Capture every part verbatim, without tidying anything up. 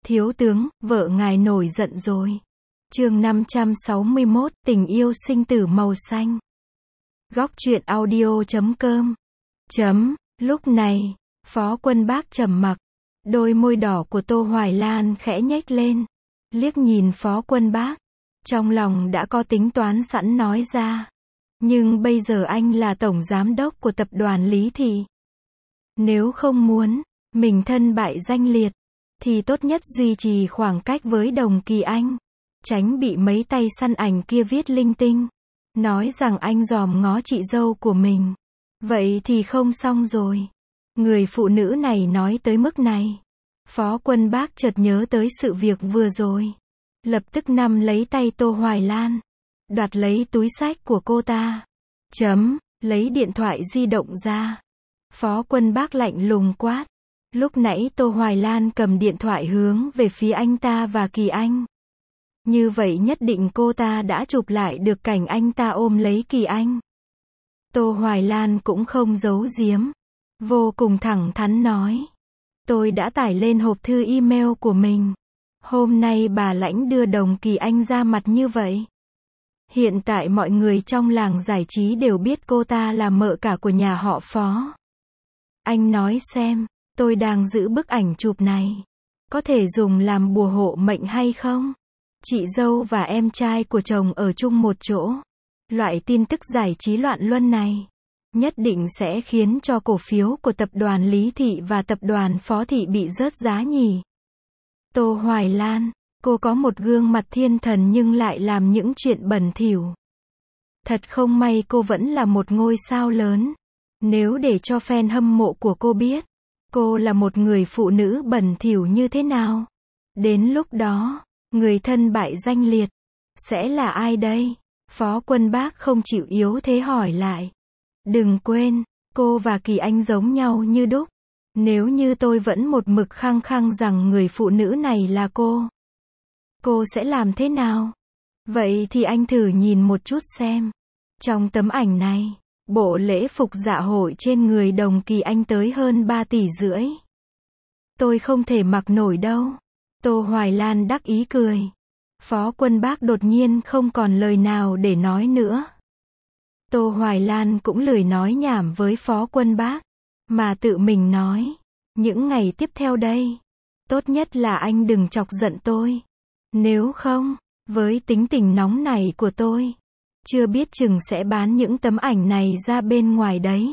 Thiếu tướng, vợ ngài nổi giận rồi. Chương năm trăm sáu mươi mốt, tình yêu sinh tử màu xanh. Góc truyện audio chấm com. Chấm, lúc này, Phó Quân Bác trầm mặc. Đôi môi đỏ của Tô Hoài Lan khẽ nhếch lên. Liếc nhìn Phó Quân Bác. Trong lòng đã có tính toán sẵn nói ra. Nhưng bây giờ anh là tổng giám đốc của tập đoàn Lý Thị. Nếu không muốn, mình thân bại danh liệt, thì tốt nhất duy trì khoảng cách với Đồng Kỳ Anh. Tránh bị mấy tay săn ảnh kia viết linh tinh. Nói rằng anh dòm ngó chị dâu của mình. Vậy thì không xong rồi. Người phụ nữ này nói tới mức này. Phó Quân Bác chợt nhớ tới sự việc vừa rồi. Lập tức nắm lấy tay Tô Hoài Lan. Đoạt lấy túi xách của cô ta. Chấm, lấy điện thoại di động ra. Phó Quân Bác lạnh lùng quát. Lúc nãy Tô Hoài Lan cầm điện thoại hướng về phía anh ta và Kỳ Anh. Như vậy nhất định cô ta đã chụp lại được cảnh anh ta ôm lấy Kỳ Anh. Tô Hoài Lan cũng không giấu giếm. Vô cùng thẳng thắn nói. Tôi đã tải lên hộp thư email của mình. Hôm nay bà lãnh đưa Đồng Kỳ Anh ra mặt như vậy. Hiện tại mọi người trong làng giải trí đều biết cô ta là mợ cả của nhà họ Phó. Anh nói xem, tôi đang giữ bức ảnh chụp này. Có thể dùng làm bùa hộ mệnh hay không? Chị dâu và em trai của chồng ở chung một chỗ. Loại tin tức giải trí loạn luân này nhất định sẽ khiến cho cổ phiếu của tập đoàn Lý Thị và tập đoàn Phó Thị bị rớt giá nhỉ. Tô Hoài Lan, cô có một gương mặt thiên thần nhưng lại làm những chuyện bẩn thỉu. Thật không may cô vẫn là một ngôi sao lớn. Nếu để cho fan hâm mộ của cô biết, cô là một người phụ nữ bẩn thỉu như thế nào, đến lúc đó, người thân bại danh liệt, sẽ là ai đây? Phó Quân Bác không chịu yếu thế hỏi lại. Đừng quên, cô và Kỳ Anh giống nhau như đúc. Nếu như tôi vẫn một mực khăng khăng rằng người phụ nữ này là cô, cô sẽ làm thế nào? Vậy thì anh thử nhìn một chút xem. Trong tấm ảnh này, bộ lễ phục dạ hội trên người Đồng Kỳ Anh tới hơn ba tỷ rưỡi. Tôi không thể mặc nổi đâu. Tô Hoài Lan đắc ý cười. Phó Quân Bác đột nhiên không còn lời nào để nói nữa. Tô Hoài Lan cũng lười nói nhảm với Phó Quân Bác, mà tự mình nói. Những ngày tiếp theo đây, tốt nhất là anh đừng chọc giận tôi. Nếu không, với tính tình nóng này của tôi, chưa biết chừng sẽ bán những tấm ảnh này ra bên ngoài đấy.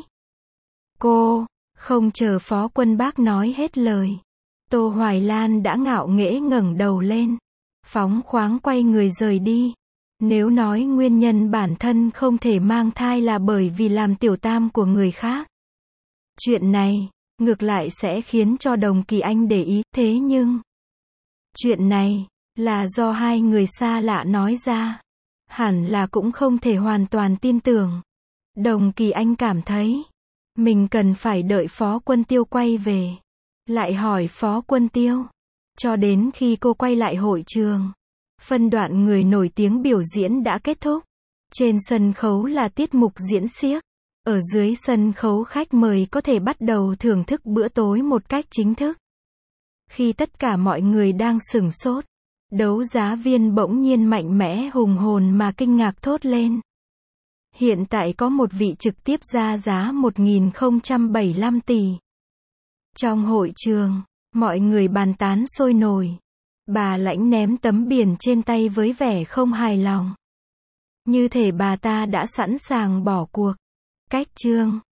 Cô, không chờ Phó Quân Bác nói hết lời. Tô Hoài Lan đã ngạo nghễ ngẩng đầu lên. Phóng khoáng quay người rời đi. Nếu nói nguyên nhân bản thân không thể mang thai là bởi vì làm tiểu tam của người khác. Chuyện này, ngược lại sẽ khiến cho Đồng Kỳ Anh để ý. Thế nhưng, chuyện này, là do hai người xa lạ nói ra. Hẳn là cũng không thể hoàn toàn tin tưởng. Đồng Kỳ Anh cảm thấy, mình cần phải đợi Phó Quân Tiêu quay về. Lại hỏi Phó Quân Tiêu. Cho đến khi cô quay lại hội trường. Phân đoạn người nổi tiếng biểu diễn đã kết thúc. Trên sân khấu là tiết mục diễn xiếc. Ở dưới sân khấu khách mời có thể bắt đầu thưởng thức bữa tối một cách chính thức. Khi tất cả mọi người đang sửng sốt, đấu giá viên bỗng nhiên mạnh mẽ hùng hồn mà kinh ngạc thốt lên. Hiện tại có một vị trực tiếp ra giá một nghìn không trăm bảy mươi lăm tỷ. Trong hội trường, mọi người bàn tán sôi nổi. Bà lãnh ném tấm biển trên tay với vẻ không hài lòng. Như thể bà ta đã sẵn sàng bỏ cuộc. Cách chương